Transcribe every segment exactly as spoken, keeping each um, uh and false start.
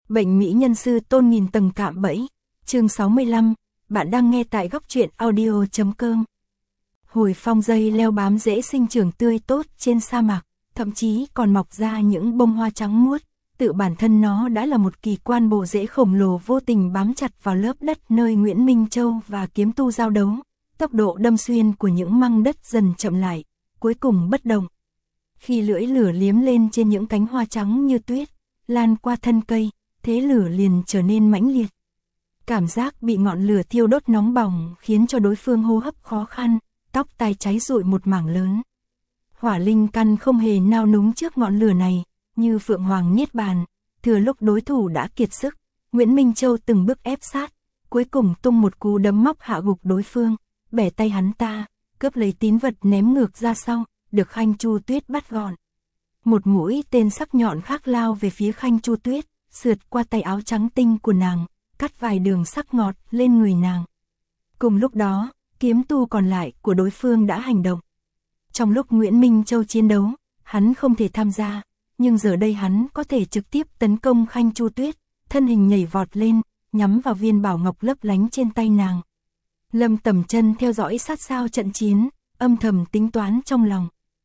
Bệnh mỹ nhân sư tôn nghìn tầng cạm bẫy. Chương sáu mươi lăm, bạn đang nghe tại góc truyện audio chấm com. Hồi phong dây leo bám dễ sinh trưởng tươi tốt trên sa mạc, thậm chí còn mọc ra những bông hoa trắng muốt, tự bản thân nó đã là một kỳ quan bộ rễ khổng lồ vô tình bám chặt vào lớp đất nơi Nguyễn Minh Châu và kiếm tu giao đấu. Tốc độ đâm xuyên của những măng đất dần chậm lại, cuối cùng bất động. Khi lưỡi lửa liếm lên trên những cánh hoa trắng như tuyết, lan qua thân cây, thế lửa liền trở nên mãnh liệt. Cảm giác bị ngọn lửa thiêu đốt nóng bỏng khiến cho đối phương hô hấp khó khăn, tóc tai cháy rụi một mảng lớn. Hỏa linh căn không hề nao núng trước ngọn lửa này, như phượng hoàng niết bàn, thừa lúc đối thủ đã kiệt sức, Nguyễn Minh Châu từng bước ép sát, cuối cùng tung một cú đấm móc hạ gục đối phương, bẻ tay hắn ta, cướp lấy tín vật ném ngược ra sau, được Khanh Chu Tuyết bắt gọn. Một mũi tên sắc nhọn khác lao về phía Khanh Chu Tuyết, sượt qua tay áo trắng tinh của nàng, cắt vài đường sắc ngọt lên người nàng. Cùng lúc đó, kiếm tu còn lại của đối phương đã hành động. Trong lúc Nguyễn Minh Châu chiến đấu, hắn không thể tham gia, nhưng giờ đây hắn có thể trực tiếp tấn công Khanh Chu Tuyết, thân hình nhảy vọt lên, nhắm vào viên bảo ngọc lấp lánh trên tay nàng. Lâm Tầm Chân theo dõi sát sao trận chiến, âm thầm tính toán trong lòng.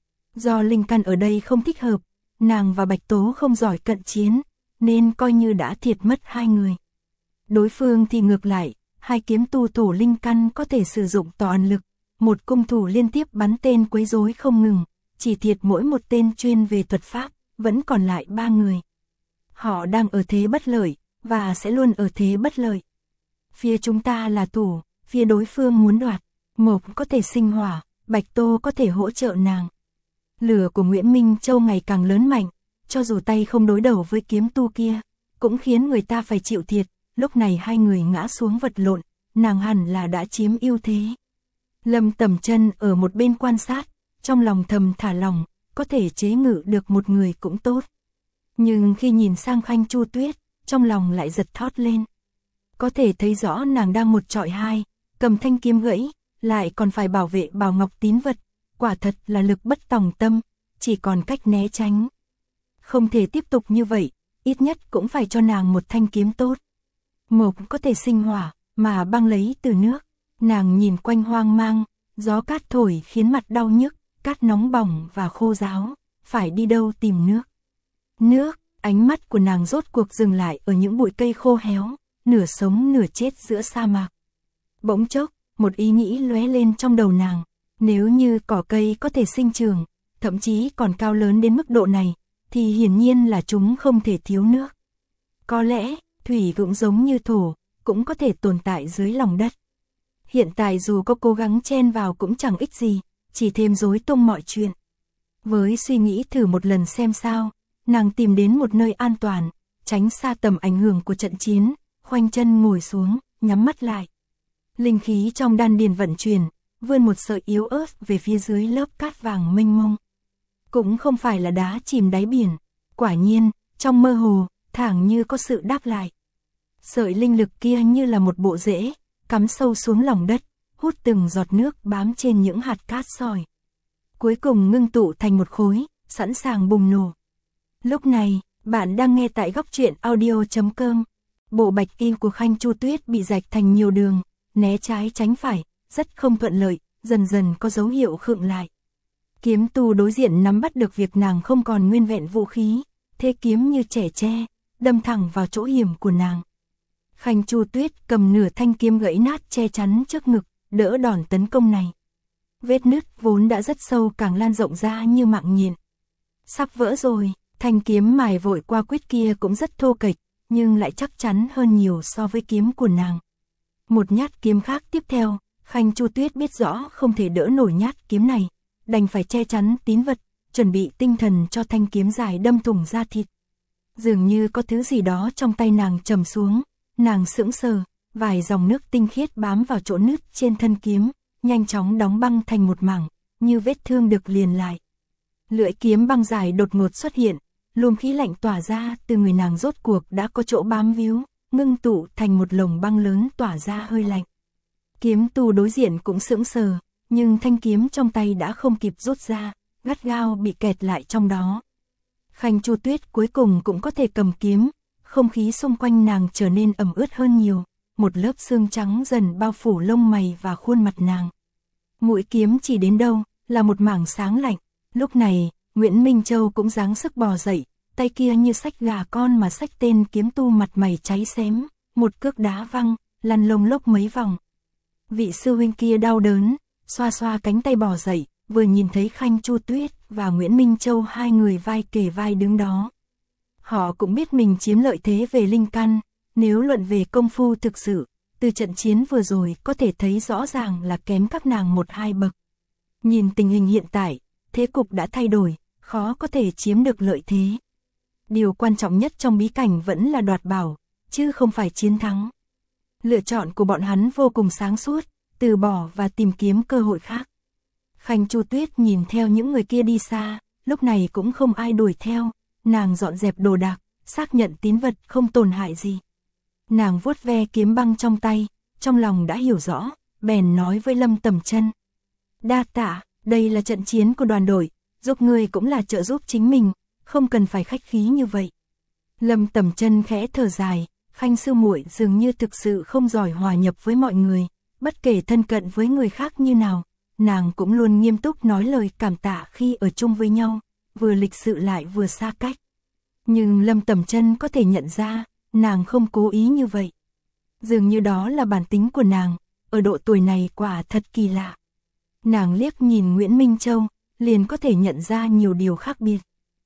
Do linh căn ở đây không thích hợp, nàng và Bạch Tố không giỏi cận chiến, nên coi như đã thiệt mất hai người. Đối phương thì ngược lại, hai kiếm tu thổ linh căn có thể sử dụng toàn lực, một cung thủ liên tiếp bắn tên quấy rối không ngừng, chỉ thiệt mỗi một tên chuyên về thuật pháp, vẫn còn lại ba người. Họ đang ở thế bất lợi, và sẽ luôn ở thế bất lợi. Phía chúng ta là thủ, phía đối phương muốn đoạt, Mộc có thể sinh hỏa, Bạch Tô có thể hỗ trợ nàng. Lửa của Nguyễn Minh Châu ngày càng lớn mạnh, cho dù tay không đối đầu với kiếm tu kia, cũng khiến người ta phải chịu thiệt. Lúc này hai người ngã xuống vật lộn, nàng hẳn là đã chiếm ưu thế. Lâm Tầm Chân ở một bên quan sát, trong lòng thầm thả lòng, có thể chế ngự được một người cũng tốt. Nhưng khi nhìn sang Khanh Chu Tuyết, trong lòng lại giật thót lên. Có thể thấy rõ nàng đang một trọi hai, cầm thanh kiếm gãy, lại còn phải bảo vệ bảo ngọc tín vật, quả thật là lực bất tòng tâm, chỉ còn cách né tránh. Không thể tiếp tục như vậy, ít nhất cũng phải cho nàng một thanh kiếm tốt. Mộc có thể sinh hỏa, mà băng lấy từ nước. Nàng nhìn quanh hoang mang, gió cát thổi khiến mặt đau nhức, cát nóng bỏng và khô ráo, phải đi đâu tìm nước. Nước, ánh mắt của nàng rốt cuộc dừng lại ở những bụi cây khô héo, nửa sống nửa chết giữa sa mạc. Bỗng chốc, một ý nghĩ lóe lên trong đầu nàng, nếu như cỏ cây có thể sinh trưởng, thậm chí còn cao lớn đến mức độ này, thì hiển nhiên là chúng không thể thiếu nước. Có lẽ, thủy cũng giống như thổ, cũng có thể tồn tại dưới lòng đất. Hiện tại dù có cố gắng chen vào cũng chẳng ích gì, chỉ thêm rối tung mọi chuyện. Với suy nghĩ thử một lần xem sao, nàng tìm đến một nơi an toàn, tránh xa tầm ảnh hưởng của trận chiến, khoanh chân ngồi xuống, nhắm mắt lại. Linh khí trong đan điền vận chuyển, vươn một sợi yếu ớt về phía dưới lớp cát vàng mênh mông. Cũng không phải là đá chìm đáy biển, quả nhiên, trong mơ hồ, thẳng như có sự đáp lại. Sợi linh lực kia như là một bộ rễ, cắm sâu xuống lòng đất, hút từng giọt nước bám trên những hạt cát sỏi. Cuối cùng ngưng tụ thành một khối, sẵn sàng bùng nổ. Lúc này, bạn đang nghe tại góc truyện audio chấm com. Bộ bạch y của Khanh Chu Tuyết bị rạch thành nhiều đường, né trái tránh phải, rất không thuận lợi, dần dần có dấu hiệu khựng lại. Kiếm tu đối diện nắm bắt được việc nàng không còn nguyên vẹn vũ khí, thế kiếm như trẻ tre, đâm thẳng vào chỗ hiểm của nàng. Khanh Chu Tuyết cầm nửa thanh kiếm gãy nát che chắn trước ngực, đỡ đòn tấn công này. Vết nứt vốn đã rất sâu càng lan rộng ra như mạng nhện. Sắp vỡ rồi, thanh kiếm mài vội qua quýt kia cũng rất thô kệch, nhưng lại chắc chắn hơn nhiều so với kiếm của nàng. Một nhát kiếm khác tiếp theo, Khanh Chu Tuyết biết rõ không thể đỡ nổi nhát kiếm này, đành phải che chắn tín vật, chuẩn bị tinh thần cho thanh kiếm dài đâm thủng da thịt. Dường như có thứ gì đó trong tay nàng trầm xuống, nàng sững sờ, vài dòng nước tinh khiết bám vào chỗ nứt trên thân kiếm, nhanh chóng đóng băng thành một mảng, như vết thương được liền lại. Lưỡi kiếm băng dài đột ngột xuất hiện, luồng khí lạnh tỏa ra từ người nàng rốt cuộc đã có chỗ bám víu, ngưng tụ thành một lồng băng lớn tỏa ra hơi lạnh. Kiếm tu đối diện cũng sững sờ, nhưng thanh kiếm trong tay đã không kịp rút ra, gắt gao bị kẹt lại trong đó. Khanh Chu Tuyết cuối cùng cũng có thể cầm kiếm, không khí xung quanh nàng trở nên ẩm ướt hơn nhiều, một lớp sương trắng dần bao phủ lông mày và khuôn mặt nàng. Mũi kiếm chỉ đến đâu, là một mảng sáng lạnh. Lúc này, Nguyễn Minh Châu cũng giáng sức bò dậy, tay kia như xách gà con mà xách tên kiếm tu mặt mày cháy xém, một cước đá văng, lăn lông lốc mấy vòng. Vị sư huynh kia đau đớn, xoa xoa cánh tay bò dậy, vừa nhìn thấy Khanh Chu Tuyết và Nguyễn Minh Châu hai người vai kề vai đứng đó. Họ cũng biết mình chiếm lợi thế về linh căn, nếu luận về công phu thực sự, từ trận chiến vừa rồi có thể thấy rõ ràng là kém các nàng một hai bậc. Nhìn tình hình hiện tại, thế cục đã thay đổi, khó có thể chiếm được lợi thế. Điều quan trọng nhất trong bí cảnh vẫn là đoạt bảo, chứ không phải chiến thắng. Lựa chọn của bọn hắn vô cùng sáng suốt, từ bỏ và tìm kiếm cơ hội khác. Khanh Chu Tuyết nhìn theo những người kia đi xa, lúc này cũng không ai đuổi theo, nàng dọn dẹp đồ đạc, xác nhận tín vật không tổn hại gì. Nàng vuốt ve kiếm băng trong tay, trong lòng đã hiểu rõ, bèn nói với Lâm Tầm Chân: "Đa tạ, đây là trận chiến của đoàn đội, giúp ngươi cũng là trợ giúp chính mình, không cần phải khách khí như vậy." Lâm Tầm Chân khẽ thở dài, Khanh sư muội dường như thực sự không giỏi hòa nhập với mọi người, bất kể thân cận với người khác như nào, nàng cũng luôn nghiêm túc nói lời cảm tạ khi ở chung với nhau, vừa lịch sự lại vừa xa cách. Nhưng Lâm Tầm Chân có thể nhận ra, nàng không cố ý như vậy. Dường như đó là bản tính của nàng, ở độ tuổi này quả thật kỳ lạ. Nàng liếc nhìn Nguyễn Minh Châu, liền có thể nhận ra nhiều điều khác biệt.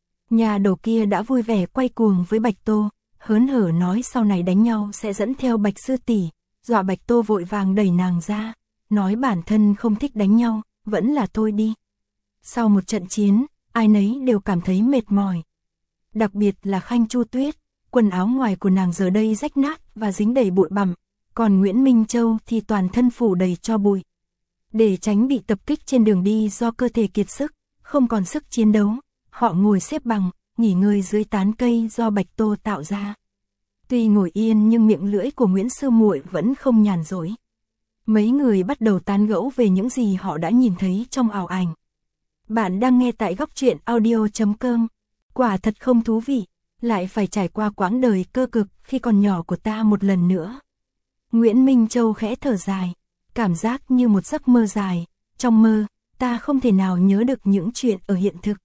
Nhà đầu kia đã vui vẻ quay cuồng với Bạch Tô, hớn hở nói sau này đánh nhau sẽ dẫn theo Bạch sư tỷ, dọa Bạch Tô vội vàng đẩy nàng ra, nói bản thân không thích đánh nhau, vẫn là thôi đi. Sau một trận chiến, ai nấy đều cảm thấy mệt mỏi. Đặc biệt là Khanh Chu Tuyết, quần áo ngoài của nàng giờ đây rách nát và dính đầy bụi bặm, còn Nguyễn Minh Châu thì toàn thân phủ đầy tro bụi. Để tránh bị tập kích trên đường đi do cơ thể kiệt sức, không còn sức chiến đấu, họ ngồi xếp bằng, nghỉ ngơi dưới tán cây do Bạch Tô tạo ra. Tuy ngồi yên nhưng miệng lưỡi của Nguyễn sư muội vẫn không nhàn rỗi. Mấy người bắt đầu tán gẫu về những gì họ đã nhìn thấy trong ảo ảnh. Bạn đang nghe tại góc truyện audio chấm com. Quả thật không thú vị, lại phải trải qua quãng đời cơ cực khi còn nhỏ của ta một lần nữa. Nguyễn Minh Châu khẽ thở dài, cảm giác như một giấc mơ dài, trong mơ, ta không thể nào nhớ được những chuyện ở hiện thực.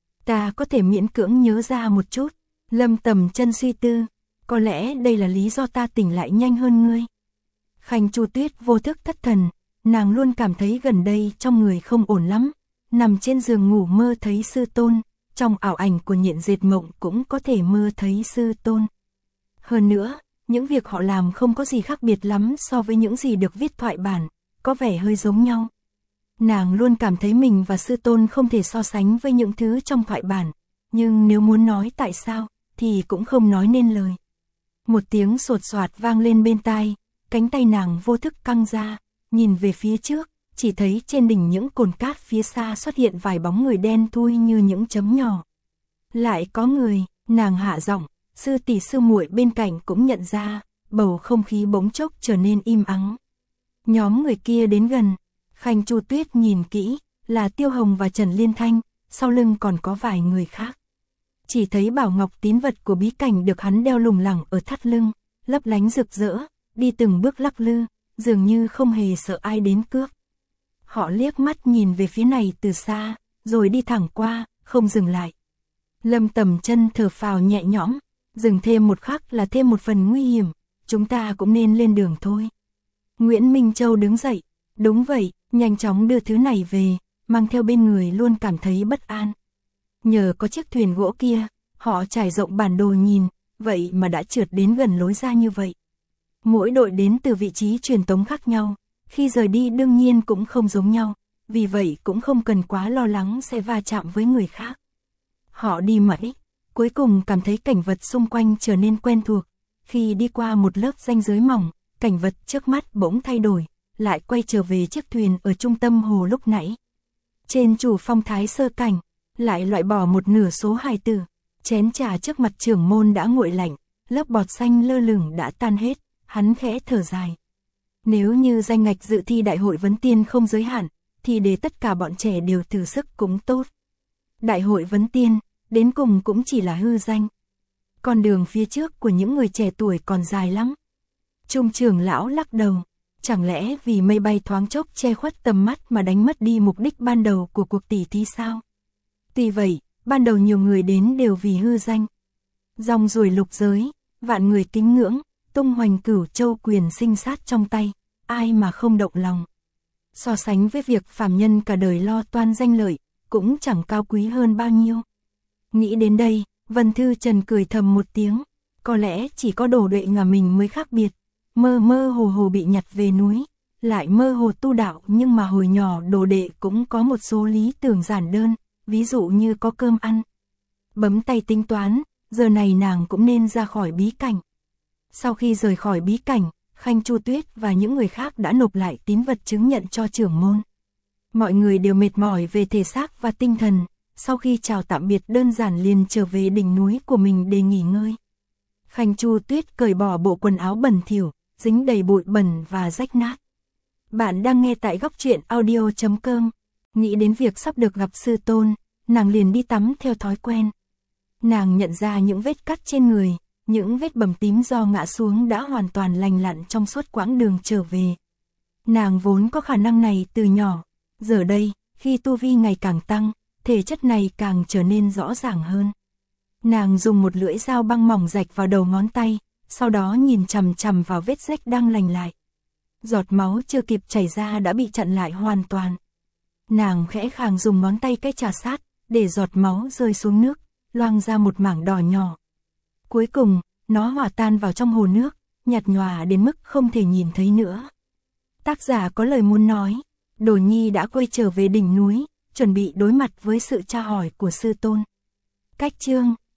Ta có thể miễn cưỡng nhớ ra một chút. Lâm Tầm Chân suy tư, có lẽ đây là lý do ta tỉnh lại nhanh hơn ngươi. Khanh Chu Tuyết vô thức thất thần, nàng luôn cảm thấy gần đây trong người không ổn lắm, nằm trên giường ngủ mơ thấy sư tôn, trong ảo ảnh của Nhện Dệt Mộng cũng có thể mơ thấy sư tôn. Hơn nữa, những việc họ làm không có gì khác biệt lắm so với những gì được viết thoại bản, có vẻ hơi giống nhau. Nàng luôn cảm thấy mình và sư tôn không thể so sánh với những thứ trong thoại bản, nhưng nếu muốn nói tại sao, thì cũng không nói nên lời. Một tiếng sột soạt vang lên bên tai, cánh tay nàng vô thức căng ra, nhìn về phía trước, chỉ thấy trên đỉnh những cồn cát phía xa xuất hiện vài bóng người đen thui như những chấm nhỏ. Lại có người, nàng hạ giọng, sư tỷ sư muội bên cạnh cũng nhận ra, bầu không khí bỗng chốc trở nên im ắng. Nhóm người kia đến gần, Khanh Chu Tuyết nhìn kỹ, là Tiêu Hồng và Trần Liên Thanh, sau lưng còn có vài người khác. Chỉ thấy bảo ngọc tín vật của bí cảnh được hắn đeo lủng lẳng ở thắt lưng, lấp lánh rực rỡ, đi từng bước lắc lư, dường như không hề sợ ai đến cướp. Họ liếc mắt nhìn về phía này từ xa, rồi đi thẳng qua, không dừng lại. Lâm Tầm Chân thở phào nhẹ nhõm, dừng thêm một khắc là thêm một phần nguy hiểm, chúng ta cũng nên lên đường thôi. Nguyễn Minh Châu đứng dậy, đúng vậy, nhanh chóng đưa thứ này về, mang theo bên người luôn cảm thấy bất an. Nhờ có chiếc thuyền gỗ kia, họ trải rộng bản đồ nhìn, vậy mà đã trượt đến gần lối ra như vậy. Mỗi đội đến từ vị trí truyền tống khác nhau, khi rời đi đương nhiên cũng không giống nhau, vì vậy cũng không cần quá lo lắng sẽ va chạm với người khác. Họ đi mãi, cuối cùng cảm thấy cảnh vật xung quanh trở nên quen thuộc, khi đi qua một lớp ranh giới mỏng, cảnh vật trước mắt bỗng thay đổi, lại quay trở về chiếc thuyền ở trung tâm hồ lúc nãy. Trên chủ phong thái sơ cảnh, lại loại bỏ một nửa số hài tử, chén trà trước mặt trưởng môn đã nguội lạnh, lớp bọt xanh lơ lửng đã tan hết, hắn khẽ thở dài. Nếu như danh ngạch dự thi đại hội vấn tiên không giới hạn, thì để tất cả bọn trẻ đều thử sức cũng tốt. Đại hội vấn tiên, đến cùng cũng chỉ là hư danh. Con đường phía trước của những người trẻ tuổi còn dài lắm. Trung trưởng lão lắc đầu, chẳng lẽ vì mây bay thoáng chốc che khuất tầm mắt mà đánh mất đi mục đích ban đầu của cuộc tỉ thí sao? Tuy vậy, ban đầu nhiều người đến đều vì hư danh. Rong ruổi lục giới, vạn người kính ngưỡng, tung hoành cửu châu quyền sinh sát trong tay, ai mà không động lòng. So sánh với việc phàm nhân cả đời lo toan danh lợi, cũng chẳng cao quý hơn bao nhiêu. Nghĩ đến đây, Vân Thư Trần cười thầm một tiếng, có lẽ chỉ có Đồ Đệ nhà mình mới khác biệt, mơ mơ hồ hồ bị nhặt về núi, lại mơ hồ tu đạo, nhưng mà hồi nhỏ Đồ Đệ cũng có một số lý tưởng giản đơn, ví dụ như có cơm ăn. Bấm tay tính toán, giờ này nàng cũng nên ra khỏi bí cảnh. Sau khi rời khỏi bí cảnh, Khanh Chu Tuyết và những người khác đã nộp lại tín vật chứng nhận cho trưởng môn. Mọi người đều mệt mỏi về thể xác và tinh thần, sau khi chào tạm biệt đơn giản liền trở về đỉnh núi của mình để nghỉ ngơi. Khanh Chu Tuyết cởi bỏ bộ quần áo bẩn thỉu, dính đầy bụi bẩn và rách nát. Bạn đang nghe tại góc truyện audio chấm com. Nghĩ đến việc sắp được gặp sư tôn, nàng liền đi tắm theo thói quen. Nàng nhận ra những vết cắt trên người, những vết bầm tím do ngã xuống đã hoàn toàn lành lặn trong suốt quãng đường trở về. Nàng vốn có khả năng này từ nhỏ, giờ đây, khi tu vi ngày càng tăng, thể chất này càng trở nên rõ ràng hơn. Nàng dùng một lưỡi dao băng mỏng rạch vào đầu ngón tay, sau đó nhìn chằm chằm vào vết rách đang lành lại. Giọt máu chưa kịp chảy ra đã bị chặn lại hoàn toàn. Nàng khẽ khàng dùng ngón tay cái trà sát, để giọt máu rơi xuống nước, loang ra một mảng đỏ nhỏ. Cuối cùng, nó hòa tan vào trong hồ nước, nhạt nhòa đến mức không thể nhìn thấy nữa. Tác giả có lời muốn nói, Đồ Nhi đã quay trở về đỉnh núi, chuẩn bị đối mặt với sự tra hỏi của sư tôn. Cách chương